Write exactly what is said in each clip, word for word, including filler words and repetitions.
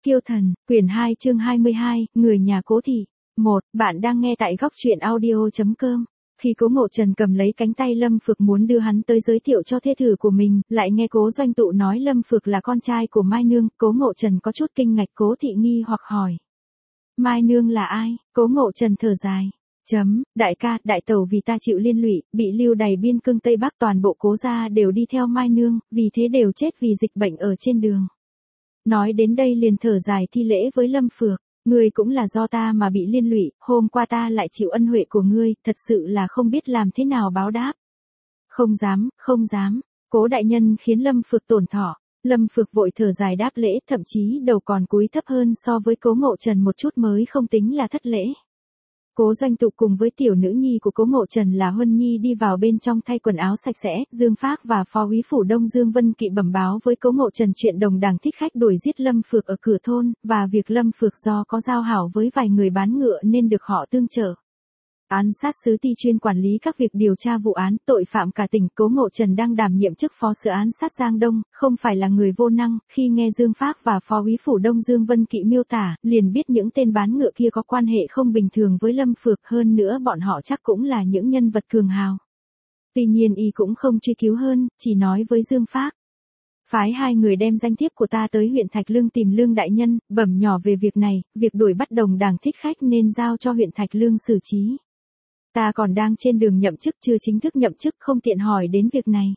Kiêu Thần, quyển hai chương hai mươi hai, người nhà Cố thị. một. Bạn đang nghe tại góc truyện audio.com. Khi Cố Ngộ Trần cầm lấy cánh tay Lâm Phược muốn đưa hắn tới giới thiệu cho thê tử của mình, lại nghe Cố Doanh Tụ nói Lâm Phược là con trai của Mai Nương, Cố Ngộ Trần có chút kinh ngạc. Cố thị nghi hoặc hỏi. Mai Nương là ai? Cố Ngộ Trần thở dài. Chấm, đại ca, đại tẩu vì ta chịu liên lụy, bị lưu đày biên cương Tây Bắc, toàn bộ Cố gia đều đi theo Mai Nương, vì thế đều chết vì dịch bệnh ở trên đường. Nói đến đây liền thở dài thi lễ với Lâm Phược, ngươi cũng là do ta mà bị liên lụy, hôm qua ta lại chịu ân huệ của ngươi, thật sự là không biết làm thế nào báo đáp. Không dám, không dám, Cố đại nhân khiến Lâm Phược tổn thọ. Lâm Phược vội thở dài đáp lễ, thậm chí đầu còn cúi thấp hơn so với Cố Ngộ Trần một chút mới không tính là thất lễ. Cố Doanh Tụ cùng với tiểu nữ nhi của Cố Ngộ Trần là Huân Nhi đi vào bên trong thay quần áo sạch sẽ, Dương Phác và phó úy phủ Đông Dương Vân Kỵ bẩm báo với Cố Ngộ Trần chuyện đồng đảng thích khách đuổi giết Lâm Phược ở cửa thôn, và việc Lâm Phược do có giao hảo với vài người bán ngựa nên được họ tương trợ. Án sát sứ ty chuyên quản lý các việc điều tra vụ án tội phạm cả tỉnh. Cố Ngộ Trần đang đảm nhiệm chức phó sở án sát Giang Đông, không phải là người vô năng. Khi nghe Dương Phác và phó úy phủ Đông Dương Vân Kỵ miêu tả, liền biết những tên bán ngựa kia có quan hệ không bình thường với Lâm Phược, hơn nữa bọn họ chắc cũng là những nhân vật cường hào. Tuy nhiên y cũng không truy cứu hơn, chỉ nói với Dương Phác. Phái hai người đem danh thiếp của ta tới huyện Thạch Lương tìm Lương đại nhân, bẩm nhỏ về việc này, việc đuổi bắt đồng đảng thích khách nên giao cho huyện Thạch Lương xử trí. Ta còn đang trên đường nhậm chức, chưa chính thức nhậm chức, không tiện hỏi đến việc này.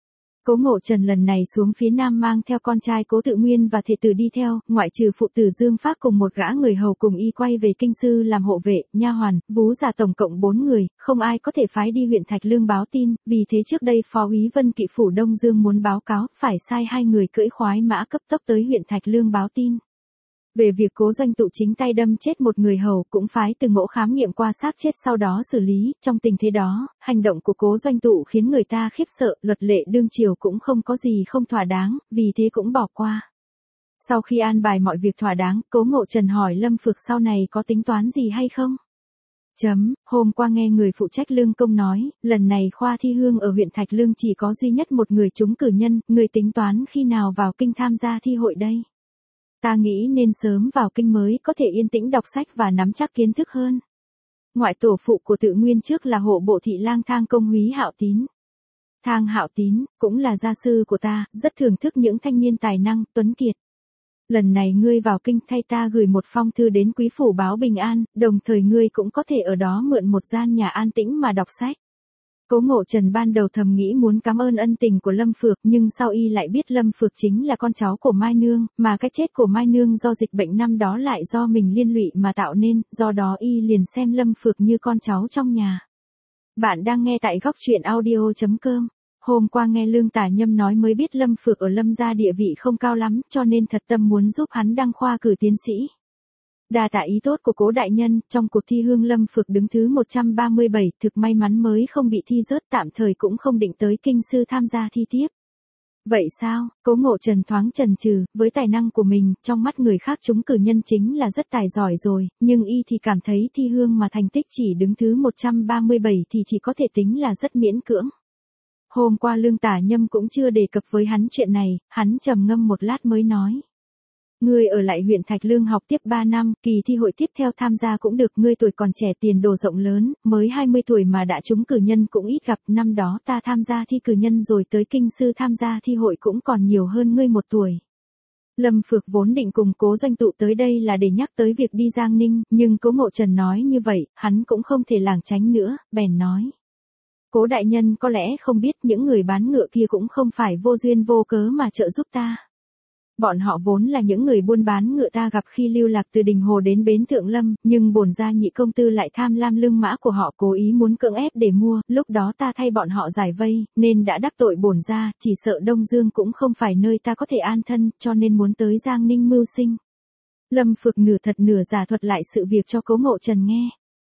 Cố Ngộ Trần lần này xuống phía Nam mang theo con trai Cố Tự Nguyên và thê tử đi theo, ngoại trừ phụ tử Dương Phác cùng một gã người hầu cùng y quay về kinh sư làm hộ vệ, nha hoàn, vú già, tổng cộng bốn người, không ai có thể phái đi huyện Thạch Lương báo tin, vì thế trước đây phó úy Vân Kỵ phủ Đông Dương muốn báo cáo, phải sai hai người cưỡi khoái mã cấp tốc tới huyện Thạch Lương báo tin. Về việc Cố Doanh Tụ chính tay đâm chết một người hầu, cũng phái từ mẫu khám nghiệm qua xác chết sau đó xử lý. Trong tình thế đó, hành động của Cố Doanh Tụ khiến người ta khiếp sợ, luật lệ đương triều cũng không có gì không thỏa đáng, vì thế cũng bỏ qua. Sau khi an bài mọi việc thỏa đáng, Cố Ngộ Trần hỏi Lâm Phược sau này có tính toán gì hay không? Chấm, hôm qua nghe người phụ trách lương công nói, lần này khoa thi hương ở huyện Thạch Lương chỉ có duy nhất một người trúng cử nhân, người tính toán khi nào vào kinh tham gia thi hội đây? Ta nghĩ nên sớm vào kinh mới có thể yên tĩnh đọc sách và nắm chắc kiến thức hơn. Ngoại tổ phụ của Tự Nguyên trước là hộ bộ thị lang Thang Công Húy Hạo Tín. Thang Hạo Tín, cũng là gia sư của ta, rất thưởng thức những thanh niên tài năng, tuấn kiệt. Lần này ngươi vào kinh thay ta gửi một phong thư đến quý phủ báo bình an, đồng thời ngươi cũng có thể ở đó mượn một gian nhà an tĩnh mà đọc sách. Cố Ngộ Trần ban đầu thầm nghĩ muốn cảm ơn ân tình của Lâm Phược, nhưng sau y lại biết Lâm Phược chính là con cháu của Mai Nương, mà cái chết của Mai Nương do dịch bệnh năm đó lại do mình liên lụy mà tạo nên, do đó y liền xem Lâm Phược như con cháu trong nhà. Bạn đang nghe tại góc truyện audio.com. Hôm qua nghe Lương Tả Nhâm nói mới biết Lâm Phược ở Lâm gia địa vị không cao lắm, cho nên thật tâm muốn giúp hắn đăng khoa cử tiến sĩ. Đa tạ ý tốt của Cố đại nhân, trong cuộc thi hương Lâm Phược đứng thứ một trăm ba mươi bảy, thực may mắn mới không bị thi rớt, tạm thời cũng không định tới kinh sư tham gia thi tiếp. Vậy sao? Cố Ngộ Trần thoáng chần chừ, với tài năng của mình, trong mắt người khác trúng cử nhân chính là rất tài giỏi rồi, nhưng y thì cảm thấy thi hương mà thành tích chỉ đứng thứ một trăm ba mươi bảy thì chỉ có thể tính là rất miễn cưỡng. Hôm qua Lương Tả Nhâm cũng chưa đề cập với hắn chuyện này, hắn trầm ngâm một lát mới nói. Ngươi ở lại huyện Thạch Lương học tiếp ba năm, kỳ thi hội tiếp theo tham gia cũng được, ngươi tuổi còn trẻ tiền đồ rộng lớn, mới hai mươi tuổi mà đã trúng cử nhân cũng ít gặp, năm đó ta tham gia thi cử nhân rồi tới kinh sư tham gia thi hội cũng còn nhiều hơn ngươi một tuổi. Lâm Phược vốn định cùng Cố Doanh Tụ tới đây là để nhắc tới việc đi Giang Ninh, nhưng Cố Ngộ Trần nói như vậy, hắn cũng không thể lảng tránh nữa, bèn nói. Cố đại nhân có lẽ không biết những người bán ngựa kia cũng không phải vô duyên vô cớ mà trợ giúp ta. Bọn họ vốn là những người buôn bán ngựa ta gặp khi lưu lạc từ Đình Hồ đến bến Thượng Lâm, nhưng bổn gia nhị công tư lại tham lam lương mã của họ, cố ý muốn cưỡng ép để mua, lúc đó ta thay bọn họ giải vây, nên đã đắc tội bổn gia, chỉ sợ Đông Dương cũng không phải nơi ta có thể an thân, cho nên muốn tới Giang Ninh mưu sinh. Lâm Phược nửa thật nửa giả thuật lại sự việc cho Cố Ngộ Trần nghe.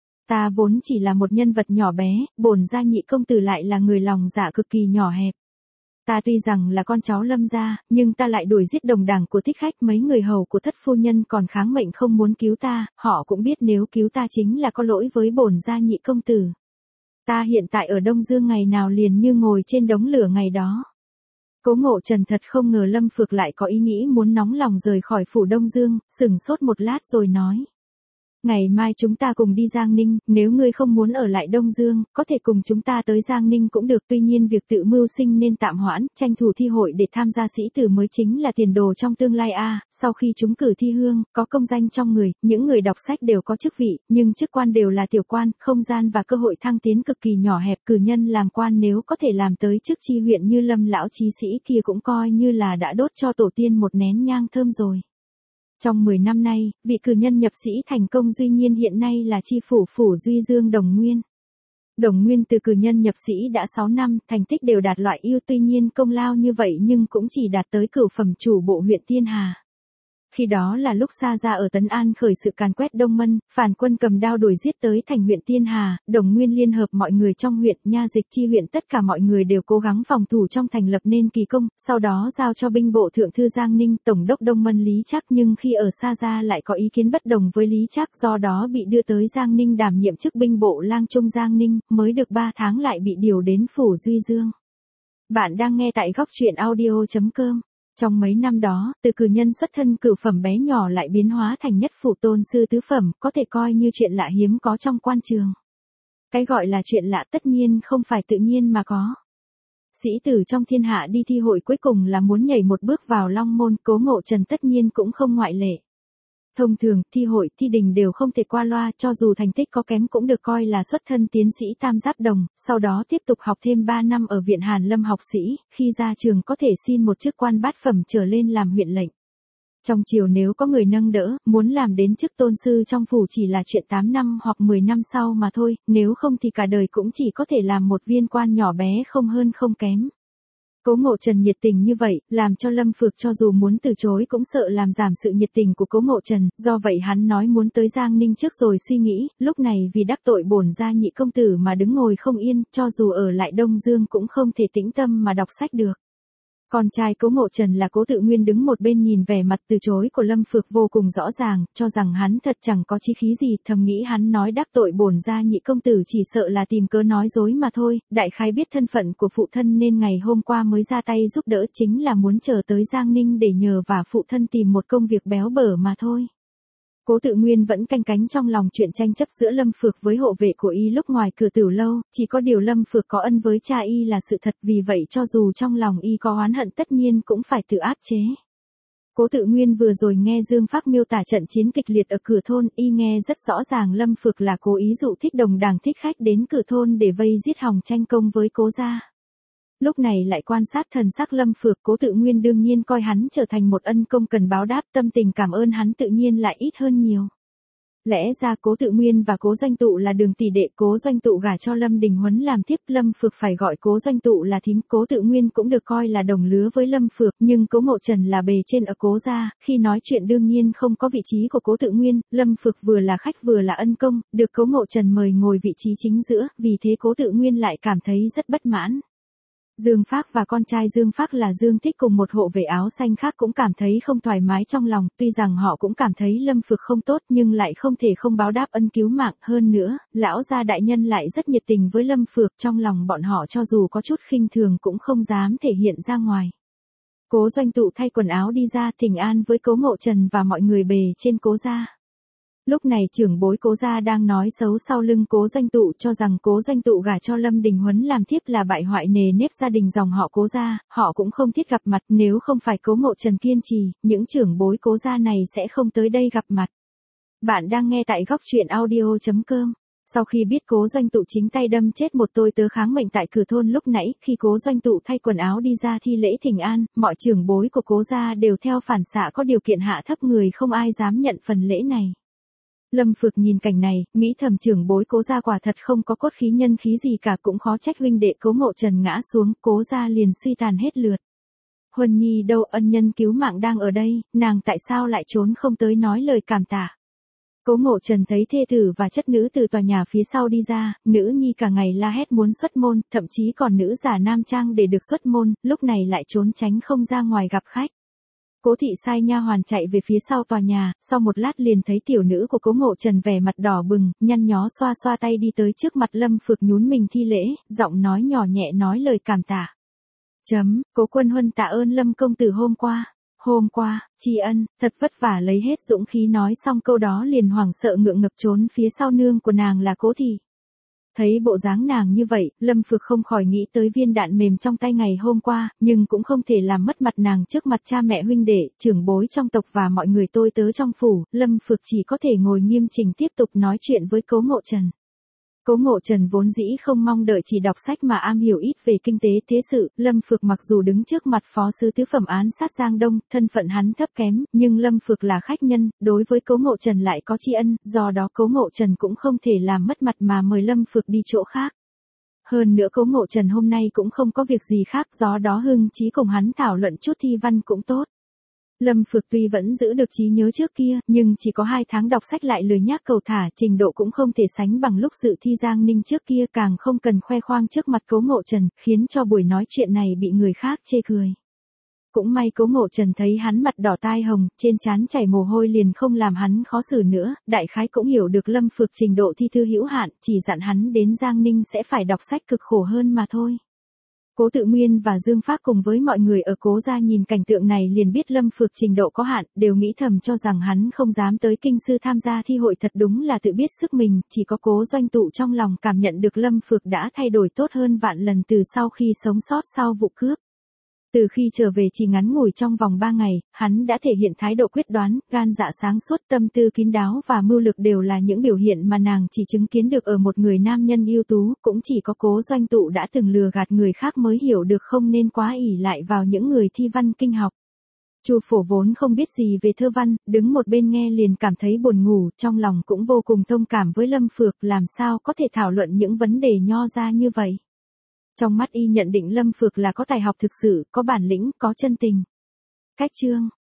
Ta vốn chỉ là một nhân vật nhỏ bé, bổn gia nhị công tử lại là người lòng dạ cực kỳ nhỏ hẹp. Ta tuy rằng là con cháu Lâm gia, nhưng ta lại đuổi giết đồng đảng của thích khách, mấy người hầu của thất phu nhân còn kháng mệnh không muốn cứu ta, họ cũng biết nếu cứu ta chính là có lỗi với bổn gia nhị công tử. Ta hiện tại ở Đông Dương ngày nào liền như ngồi trên đống lửa ngày đó. Cố Ngộ Trần thật không ngờ Lâm Phược lại có ý nghĩ muốn nóng lòng rời khỏi phủ Đông Dương, sửng sốt một lát rồi nói. Ngày mai chúng ta cùng đi Giang Ninh, nếu ngươi không muốn ở lại Đông Dương, có thể cùng chúng ta tới Giang Ninh cũng được, tuy nhiên việc tự mưu sinh nên tạm hoãn, tranh thủ thi hội để tham gia sĩ tử mới chính là tiền đồ trong tương lai a. Sau khi chúng cử thi hương, có công danh trong người, những người đọc sách đều có chức vị, nhưng chức quan đều là tiểu quan, không gian và cơ hội thăng tiến cực kỳ nhỏ hẹp, cử nhân làm quan nếu có thể làm tới chức tri huyện như Lâm lão chí sĩ kia cũng coi như là đã đốt cho tổ tiên một nén nhang thơm rồi. Trong mười năm nay, vị cử nhân nhập sĩ thành công duy nhiên hiện nay là tri phủ phủ Duy Dương Đồng Nguyên. Đồng Nguyên từ cử nhân nhập sĩ đã sáu năm, thành tích đều đạt loại ưu, tuy nhiên công lao như vậy nhưng cũng chỉ đạt tới cửu phẩm chủ bộ huyện Tiên Hà. Khi đó là lúc Sa Gia ở Tấn An khởi sự càn quét Đông Mân, phản quân cầm đao đuổi giết tới thành huyện Tiên Hà, Đồng Nguyên liên hợp mọi người trong huyện, nha dịch chi huyện, tất cả mọi người đều cố gắng phòng thủ trong thành lập nên kỳ công, sau đó giao cho binh bộ thượng thư Giang Ninh, tổng đốc Đông Mân Lý Trác, nhưng khi ở Sa Gia lại có ý kiến bất đồng với Lý Trác, do đó bị đưa tới Giang Ninh đảm nhiệm chức binh bộ lang trung Giang Ninh, mới được ba tháng lại bị điều đến phủ Duy Dương. Bạn đang nghe tại góc truyện audio chấm com. Trong mấy năm đó, từ cử nhân xuất thân cửu phẩm bé nhỏ lại biến hóa thành nhất phủ tôn sư tứ phẩm, có thể coi như chuyện lạ hiếm có trong quan trường. Cái gọi là chuyện lạ tất nhiên không phải tự nhiên mà có. Sĩ tử trong thiên hạ đi thi hội cuối cùng là muốn nhảy một bước vào long môn, Cố Ngộ Trần tất nhiên cũng không ngoại lệ. Thông thường, thi hội, thi đình đều không thể qua loa, cho dù thành tích có kém cũng được coi là xuất thân tiến sĩ tam giáp đồng, sau đó tiếp tục học thêm ba năm ở viện Hàn Lâm học sĩ, khi ra trường có thể xin một chức quan bát phẩm trở lên làm huyện lệnh. Trong triều nếu có người nâng đỡ, muốn làm đến chức tôn sư trong phủ chỉ là chuyện tám năm hoặc mười năm sau mà thôi, nếu không thì cả đời cũng chỉ có thể làm một viên quan nhỏ bé không hơn không kém. Cố Ngộ Trần nhiệt tình như vậy, làm cho Lâm Phược cho dù muốn từ chối cũng sợ làm giảm sự nhiệt tình của Cố Ngộ Trần, do vậy hắn nói muốn tới Giang Ninh trước rồi suy nghĩ, lúc này vì đắc tội bổn gia nhị công tử mà đứng ngồi không yên, cho dù ở lại Đông Dương cũng không thể tĩnh tâm mà đọc sách được. Con trai Cố Ngộ Trần là Cố Tự Nguyên đứng một bên nhìn vẻ mặt từ chối của Lâm Phược vô cùng rõ ràng, cho rằng hắn thật chẳng có chí khí gì, thầm nghĩ hắn nói đắc tội bổn gia nhị công tử chỉ sợ là tìm cớ nói dối mà thôi, đại khái biết thân phận của phụ thân nên ngày hôm qua mới ra tay giúp đỡ, chính là muốn chờ tới Giang Ninh để nhờ và phụ thân tìm một công việc béo bở mà thôi. Cố Tự Nguyên vẫn canh cánh trong lòng chuyện tranh chấp giữa Lâm Phược với hộ vệ của y lúc ngoài cửa Tử lâu, chỉ có điều Lâm Phược có ân với cha y là sự thật, vì vậy cho dù trong lòng y có oán hận tất nhiên cũng phải tự áp chế. Cố Tự Nguyên vừa rồi nghe Dương Phác miêu tả trận chiến kịch liệt ở cửa thôn, y nghe rất rõ ràng Lâm Phược là cố ý dụ thích đồng đảng thích khách đến cửa thôn để vây giết hòng tranh công với Cố gia. Lúc này lại quan sát thần sắc Lâm Phược, Cố Tự Nguyên đương nhiên coi hắn trở thành một ân công cần báo đáp, tâm tình cảm ơn hắn tự nhiên lại ít hơn nhiều. Lẽ ra Cố Tự Nguyên và Cố Doanh Tụ là đường tỷ đệ, Cố Doanh Tụ gả cho Lâm Đình Huấn làm thiếp, Lâm Phược phải gọi Cố Doanh Tụ là thím, Cố Tự Nguyên cũng được coi là đồng lứa với Lâm Phược, nhưng Cố Ngộ Trần là bề trên ở Cố gia, khi nói chuyện đương nhiên không có vị trí của Cố Tự Nguyên, Lâm Phược vừa là khách vừa là ân công, được Cố Ngộ Trần mời ngồi vị trí chính giữa, vì thế Cố Tự Nguyên lại cảm thấy rất bất mãn. Dương Phác và con trai Dương Phác là Dương Thích cùng một hộ vệ áo xanh khác cũng cảm thấy không thoải mái trong lòng, tuy rằng họ cũng cảm thấy Lâm Phược không tốt nhưng lại không thể không báo đáp ân cứu mạng, hơn nữa, lão gia đại nhân lại rất nhiệt tình với Lâm Phược, trong lòng bọn họ cho dù có chút khinh thường cũng không dám thể hiện ra ngoài. Cố Doanh Tụ thay quần áo đi ra thỉnh an với Cố Ngộ Trần và mọi người bề trên Cố gia. Lúc này trưởng bối Cố gia đang nói xấu sau lưng Cố Doanh Tụ, cho rằng Cố Doanh Tụ gả cho Lâm Đình Huấn làm thiếp là bại hoại nề nếp gia đình dòng họ Cố gia, họ cũng không thiết gặp mặt, nếu không phải Cố Ngộ Trần kiên trì, những trưởng bối Cố gia này sẽ không tới đây gặp mặt. Bạn đang nghe tại góc truyện audio chấm com. Sau khi biết Cố Doanh Tụ chính tay đâm chết một tôi tớ kháng mệnh tại cửa thôn lúc nãy, khi Cố Doanh Tụ thay quần áo đi ra thi lễ thỉnh an, mọi trưởng bối của Cố gia đều theo phản xạ có điều kiện hạ thấp người, không ai dám nhận phần lễ này. Lâm Phược nhìn cảnh này, nghĩ thầm trưởng bối Cố gia quả thật không có cốt khí nhân khí gì cả, cũng khó trách huynh đệ Cố Ngộ Trần ngã xuống, Cố gia liền suy tàn hết lượt. Huân Nhi đâu, ân nhân cứu mạng đang ở đây, nàng tại sao lại trốn không tới nói lời cảm tạ. Cố Ngộ Trần thấy thê tử và chất nữ từ tòa nhà phía sau đi ra, nữ nhi cả ngày la hét muốn xuất môn, thậm chí còn nữ giả nam trang để được xuất môn, lúc này lại trốn tránh không ra ngoài gặp khách. Cố thị sai nha hoàn chạy về phía sau tòa nhà, sau một lát liền thấy tiểu nữ của Cố Ngộ Trần vẻ mặt đỏ bừng, nhăn nhó xoa xoa tay đi tới trước mặt Lâm Phược nhún mình thi lễ, giọng nói nhỏ nhẹ nói lời cảm tạ. Chấm, Cố Quân Huân tạ ơn Lâm công tử hôm qua. Hôm qua, tri ân, thật vất vả lấy hết dũng khí nói xong câu đó liền hoảng sợ ngượng ngập trốn phía sau nương của nàng là Cố thị. Thấy bộ dáng nàng như vậy, Lâm Phược không khỏi nghĩ tới viên đạn mềm trong tay ngày hôm qua, nhưng cũng không thể làm mất mặt nàng trước mặt cha mẹ huynh đệ, trưởng bối trong tộc và mọi người tôi tớ trong phủ, Lâm Phược chỉ có thể ngồi nghiêm chỉnh tiếp tục nói chuyện với Cố Ngộ Trần. Cố Ngộ Trần vốn dĩ không mong đợi chỉ đọc sách mà am hiểu ít về kinh tế thế sự, Lâm Phược mặc dù đứng trước mặt phó sứ tứ phẩm án sát Giang Đông, thân phận hắn thấp kém, nhưng Lâm Phược là khách nhân, đối với Cố Ngộ Trần lại có tri ân, do đó Cố Ngộ Trần cũng không thể làm mất mặt mà mời Lâm Phược đi chỗ khác. Hơn nữa Cố Ngộ Trần hôm nay cũng không có việc gì khác, do đó hưng chí cùng hắn thảo luận chút thi văn cũng tốt. Lâm Phược tuy vẫn giữ được trí nhớ trước kia, nhưng chỉ có hai tháng đọc sách lại lười nhác cầu thả, trình độ cũng không thể sánh bằng lúc dự thi Giang Ninh trước kia, càng không cần khoe khoang trước mặt Cố Ngộ Trần, khiến cho buổi nói chuyện này bị người khác chê cười. Cũng may Cố Ngộ Trần thấy hắn mặt đỏ tai hồng, trên trán chảy mồ hôi liền không làm hắn khó xử nữa, đại khái cũng hiểu được Lâm Phược trình độ thi thư hữu hạn, chỉ dặn hắn đến Giang Ninh sẽ phải đọc sách cực khổ hơn mà thôi. Cố Tự Nguyên và Dương Pháp cùng với mọi người ở Cố gia nhìn cảnh tượng này liền biết Lâm Phược trình độ có hạn, đều nghĩ thầm cho rằng hắn không dám tới kinh sư tham gia thi hội, thật đúng là tự biết sức mình, chỉ có Cố Doanh Tụ trong lòng cảm nhận được Lâm Phược đã thay đổi tốt hơn vạn lần từ sau khi sống sót sau vụ cướp. Từ khi trở về chỉ ngắn ngủi trong vòng ba ngày, hắn đã thể hiện thái độ quyết đoán, gan dạ sáng suốt, tâm tư kín đáo và mưu lược đều là những biểu hiện mà nàng chỉ chứng kiến được ở một người nam nhân ưu tú, cũng chỉ có Cố Doanh Tụ đã từng lừa gạt người khác mới hiểu được không nên quá ỷ lại vào những người thi văn kinh học. Chu Phổ vốn không biết gì về thơ văn, đứng một bên nghe liền cảm thấy buồn ngủ, trong lòng cũng vô cùng thông cảm với Lâm Phược, làm sao có thể thảo luận những vấn đề nho ra như vậy. Trong mắt y nhận định Lâm Phược là có tài học thực sự, có bản lĩnh, có chân tình. Cách chương